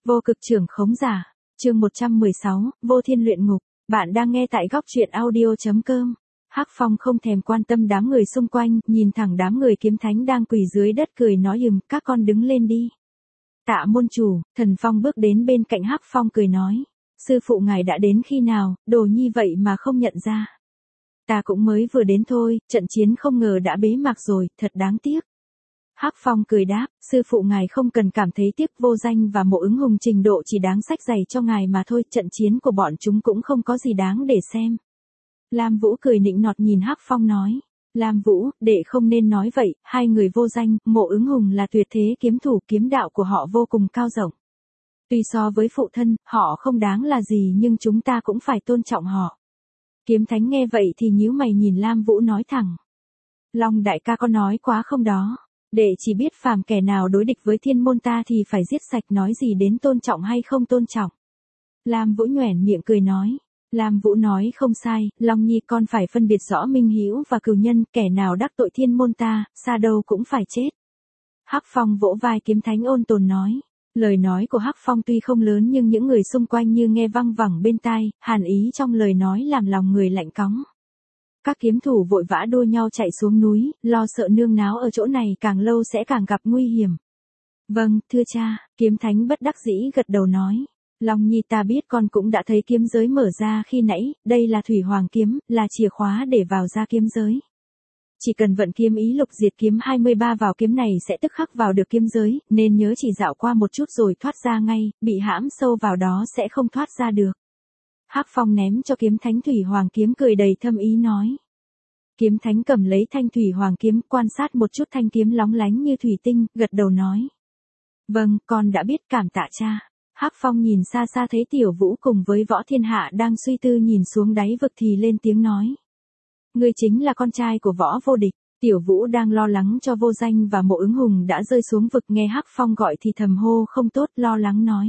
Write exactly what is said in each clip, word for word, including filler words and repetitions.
Vô cực trưởng khống giả, chương một trăm mười sáu, vô thiên luyện ngục, bạn đang nghe tại góc truyện audio.com. Hắc Phong không thèm quan tâm đám người xung quanh, nhìn thẳng đám người kiếm thánh đang quỳ dưới đất cười nói ừm, các con đứng lên đi. Tạ môn chủ, Thần Phong bước đến bên cạnh Hắc Phong cười nói, sư phụ ngài đã đến khi nào, đồ nhi vậy mà không nhận ra. Ta cũng mới vừa đến thôi, trận chiến không ngờ đã bế mạc rồi, thật đáng tiếc. Hắc Phong cười đáp, sư phụ ngài không cần cảm thấy tiếc, Vô Danh và Mộ Ứng Hùng trình độ chỉ đáng sách giày cho ngài mà thôi, trận chiến của bọn chúng cũng không có gì đáng để xem. Lam Vũ cười nịnh nọt nhìn Hắc Phong nói, Lam Vũ, đệ không nên nói vậy, hai người Vô Danh, Mộ Ứng Hùng là tuyệt thế kiếm thủ, kiếm đạo của họ vô cùng cao rộng. Tuy so với phụ thân, họ không đáng là gì nhưng chúng ta cũng phải tôn trọng họ. Kiếm Thánh nghe vậy thì nhíu mày nhìn Lam Vũ nói thẳng. Long đại ca có nói quá không đó. Đệ chỉ biết phàm kẻ nào đối địch với thiên môn ta thì phải giết sạch, nói gì đến tôn trọng hay không tôn trọng. Lam Vũ nhoẻn miệng cười nói. Lam Vũ nói không sai, Long Nhi con phải phân biệt rõ minh hữu và cừu nhân, kẻ nào đắc tội thiên môn ta, xa đâu cũng phải chết. Hắc Phong vỗ vai Kiếm Thánh ôn tồn nói. Lời nói của Hắc Phong tuy không lớn nhưng những người xung quanh như nghe văng vẳng bên tai, hàn ý trong lời nói làm lòng người lạnh cóng. Các kiếm thủ vội vã đua nhau chạy xuống núi, lo sợ nương náo ở chỗ này càng lâu sẽ càng gặp nguy hiểm. Vâng, thưa cha, Kiếm Thánh bất đắc dĩ gật đầu nói. Long Nhi ta biết con cũng đã thấy kiếm giới mở ra khi nãy, đây là Thủy Hoàng kiếm, là chìa khóa để vào ra kiếm giới. Chỉ cần vận kiếm ý lục diệt kiếm hai mươi ba vào kiếm này sẽ tức khắc vào được kiếm giới, nên nhớ chỉ dạo qua một chút rồi thoát ra ngay, bị hãm sâu vào đó sẽ không thoát ra được. Hắc Phong ném cho Kiếm Thánh Thủy Hoàng kiếm cười đầy thâm ý nói. Kiếm Thánh cầm lấy thanh Thủy Hoàng kiếm, quan sát một chút thanh kiếm lóng lánh như thủy tinh, gật đầu nói. Vâng, con đã biết, cảm tạ cha. Hắc Phong nhìn xa xa thấy Tiểu Vũ cùng với Võ Thiên Hạ đang suy tư nhìn xuống đáy vực thì lên tiếng nói. Ngươi chính là con trai của Võ Vô Địch. Tiểu Vũ đang lo lắng cho Vô Danh và Mộ Ứng Hùng đã rơi xuống vực, nghe Hắc Phong gọi thì thầm hô không tốt, lo lắng nói.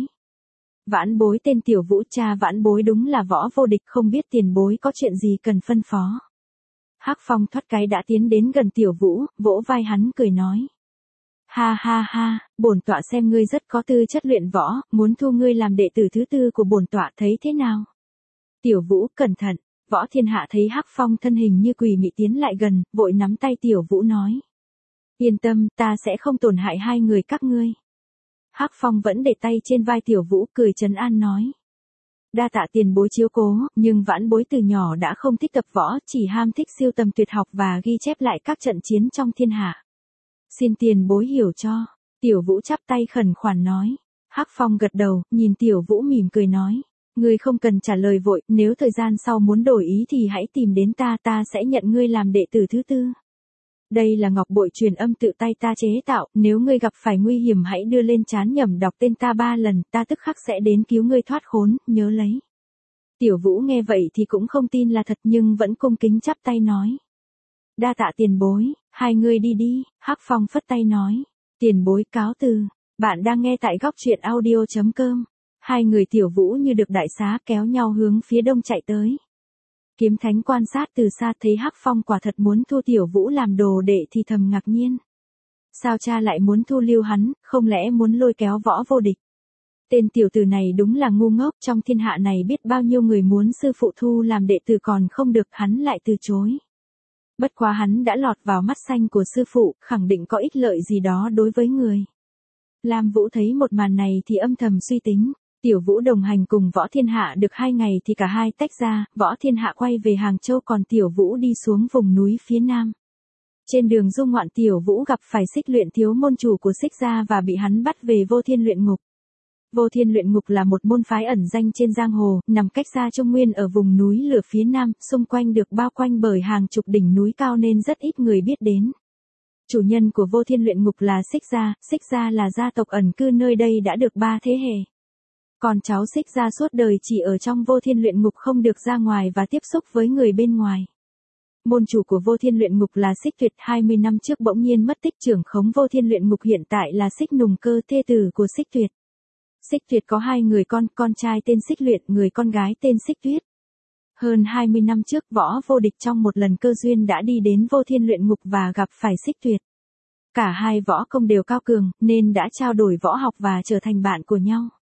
Vãn bối tên Tiểu Vũ, cha vãn bối đúng là Võ Vô Địch, không biết tiền bối có chuyện gì cần phân phó. Hắc Phong thoát cái đã tiến đến gần Tiểu Vũ, vỗ vai hắn cười nói. Ha ha ha, bổn tọa xem ngươi rất có tư chất luyện võ, muốn thu ngươi làm đệ tử thứ tư của bổn tọa, thấy thế nào? Tiểu Vũ cẩn thận. Võ Thiên Hạ thấy Hắc Phong thân hình như quỷ mị tiến lại gần, vội nắm tay Tiểu Vũ nói. Yên tâm, ta sẽ không tổn hại hai người các ngươi. Hắc Phong vẫn để tay trên vai Tiểu Vũ cười trấn an nói. Đa tạ tiền bối chiếu cố, nhưng vãn bối từ nhỏ đã không thích tập võ, chỉ ham thích siêu tầm tuyệt học và ghi chép lại các trận chiến trong thiên hạ. Xin tiền bối hiểu cho. Tiểu Vũ chắp tay khẩn khoản nói. Hắc Phong gật đầu, nhìn Tiểu Vũ mỉm cười nói. Ngươi không cần trả lời vội, nếu thời gian sau muốn đổi ý thì hãy tìm đến ta, ta sẽ nhận ngươi làm đệ tử thứ tư. Đây là ngọc bội truyền âm tự tay ta chế tạo, nếu ngươi gặp phải nguy hiểm hãy đưa lên trán nhẩm đọc tên ta ba lần, ta tức khắc sẽ đến cứu ngươi thoát khốn, nhớ lấy. Tiểu Vũ nghe vậy thì cũng không tin là thật nhưng vẫn cung kính chắp tay nói. Đa tạ tiền bối, hai ngươi đi đi, Hắc Phong phất tay nói. Tiền bối cáo từ, bạn đang nghe tại góc truyện audio.com. Hai người Tiểu Vũ như được đại xá kéo nhau hướng phía đông chạy tới. Kiếm Thánh quan sát từ xa thấy Hắc Phong quả thật muốn thu Tiểu Vũ làm đồ đệ thì thầm ngạc nhiên. Sao cha lại muốn thu lưu hắn, không lẽ muốn lôi kéo Võ Vô Địch? Tên tiểu tử này đúng là ngu ngốc, trong thiên hạ này biết bao nhiêu người muốn sư phụ thu làm đệ tử còn không được, hắn lại từ chối. Bất quá hắn đã lọt vào mắt xanh của sư phụ, khẳng định có ích lợi gì đó đối với người. Lam Vũ thấy một màn này thì âm thầm suy tính. Tiểu Vũ đồng hành cùng Võ Thiên Hạ được hai ngày thì cả hai tách ra, Võ Thiên Hạ quay về Hàng Châu còn Tiểu Vũ đi xuống vùng núi phía nam. Trên đường du ngoạn Tiểu Vũ gặp phải Xích Luyện thiếu môn chủ của Xích gia và bị hắn bắt về Vô Thiên Luyện Ngục. Vô Thiên Luyện Ngục là một môn phái ẩn danh trên giang hồ, nằm cách xa Trung Nguyên ở vùng núi lửa phía nam, xung quanh được bao quanh bởi hàng chục đỉnh núi cao nên rất ít người biết đến. Chủ nhân của Vô Thiên Luyện Ngục là Xích gia, Xích gia là gia tộc ẩn cư nơi đây đã được ba thế hệ. Còn cháu Xích gia suốt đời chỉ ở trong Vô Thiên Luyện Ngục không được ra ngoài và tiếp xúc với người bên ngoài. Môn chủ của Vô Thiên Luyện Ngục là Xích Tuyệt, hai mươi năm trước bỗng nhiên mất tích, trưởng khống Vô Thiên Luyện Ngục hiện tại là Xích Nùng Cơ, thê tử của Xích Tuyệt. Xích Tuyệt có hai người con, con trai tên Xích Luyện, người con gái tên Xích Tuyết. Hơn hai mươi năm trước Võ Vô Địch trong một lần cơ duyên đã đi đến Vô Thiên Luyện Ngục và gặp phải Xích Tuyệt. Cả hai võ công đều cao cường nên đã trao đổi võ học và trở thành bạn của nhau.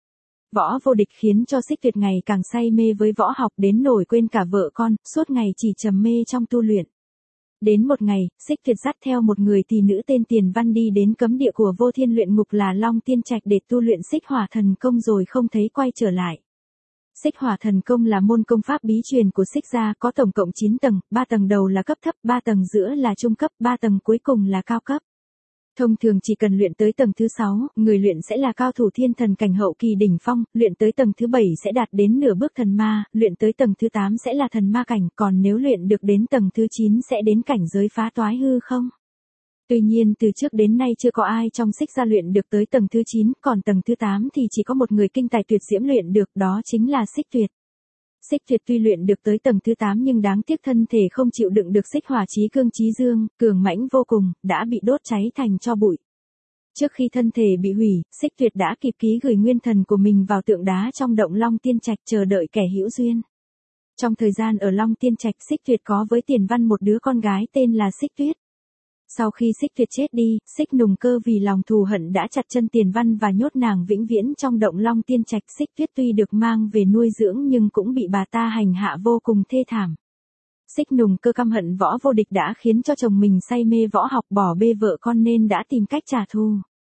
Võ Vô Địch khiến cho Xích Tuyệt ngày càng say mê với võ học đến nổi quên cả vợ con, suốt ngày chỉ trầm mê trong tu luyện. Đến một ngày, Xích Tuyệt dắt theo một người tỷ nữ tên Tiền Văn đi đến cấm địa của Vô Thiên luyện ngục là Long Tiên Trạch để tu luyện Xích Hỏa Thần Công rồi không thấy quay trở lại. Xích Hỏa Thần Công là môn công pháp bí truyền của Xích gia, có tổng cộng chín tầng, ba tầng đầu là cấp thấp, ba tầng giữa là trung cấp, ba tầng cuối cùng là cao cấp. Thông thường chỉ cần luyện tới tầng thứ sáu, người luyện sẽ là cao thủ thiên thần cảnh hậu kỳ đỉnh phong, luyện tới tầng thứ bảy sẽ đạt đến nửa bước thần ma, luyện tới tầng thứ tám sẽ là thần ma cảnh, còn nếu luyện được đến tầng thứ chín sẽ đến cảnh giới phá toái hư không. Tuy nhiên từ trước đến nay chưa có ai trong Xích gia luyện được tới tầng thứ chín, còn tầng thứ tám thì chỉ có một người kinh tài tuyệt diễm luyện được, đó chính là Xích Tuyệt. Xích Tuyệt tuy luyện được tới tầng thứ tám nhưng đáng tiếc thân thể không chịu đựng được xích hỏa chí cương chí dương, cường mãnh vô cùng, đã bị đốt cháy thành tro bụi. Trước khi thân thể bị hủy, Xích Tuyệt đã kịp ký gửi nguyên thần của mình vào tượng đá trong động Long Tiên Trạch chờ đợi kẻ hữu duyên. Trong thời gian ở Long Tiên Trạch, Xích Tuyệt có với Tiền Văn một đứa con gái tên là Xích Tuyết. Sau khi Xích Tuyệt chết đi, Xích Nùng Cơ vì lòng thù hận đã chặt chân Tiền Văn và nhốt nàng vĩnh viễn trong động Long Tiên Trạch. Xích Tuyết tuy được mang về nuôi dưỡng nhưng cũng bị bà ta hành hạ vô cùng thê thảm. Xích Nùng Cơ căm hận Võ Vô Địch đã khiến cho chồng mình say mê võ học bỏ bê vợ con nên đã tìm cách trả thù.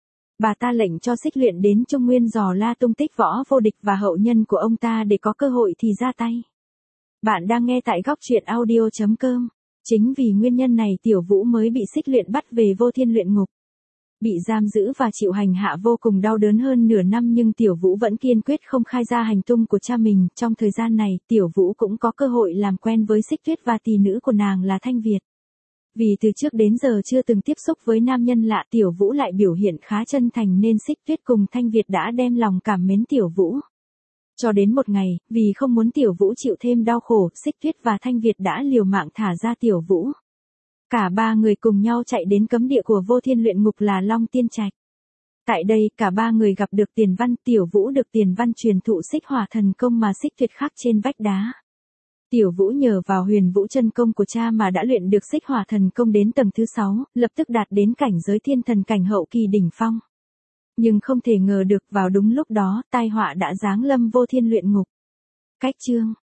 Bà ta lệnh cho Xích Luyện đến Trung Nguyên dò la tung tích Võ Vô Địch và hậu nhân của ông ta để có cơ hội thì ra tay. Bạn đang nghe tại góc truyện audio chấm com. Chính vì nguyên nhân này Tiểu Vũ mới bị Xích Luyện bắt về Vô Thiên luyện ngục. Bị giam giữ và chịu hành hạ vô cùng đau đớn hơn nửa năm nhưng Tiểu Vũ vẫn kiên quyết không khai ra hành tung của cha mình. Trong thời gian này, Tiểu Vũ cũng có cơ hội làm quen với Xích Tuyết và tỷ nữ của nàng là Thanh Việt. Vì từ trước đến giờ chưa từng tiếp xúc với nam nhân lạ, Tiểu Vũ lại biểu hiện khá chân thành nên Xích Tuyết cùng Thanh Việt đã đem lòng cảm mến Tiểu Vũ. Cho đến một ngày, vì không muốn Tiểu Vũ chịu thêm đau khổ, Xích Tuyết và Thanh Việt đã liều mạng thả ra Tiểu Vũ. Cả ba người cùng nhau chạy đến cấm địa của Vô Thiên luyện ngục là Long Tiên Trạch. Tại đây, cả ba người gặp được Tiền Văn, Tiểu Vũ được Tiền Văn truyền thụ Xích Hỏa Thần Công mà Xích Tuyệt khắc trên vách đá. Tiểu Vũ nhờ vào Huyền Vũ chân công của cha mà đã luyện được Xích Hỏa Thần Công đến tầng thứ sáu, lập tức đạt đến cảnh giới thiên thần cảnh hậu kỳ đỉnh phong. Nhưng không thể ngờ được vào đúng lúc đó, tai họa đã giáng lâm Vô Thiên luyện ngục. Cách chương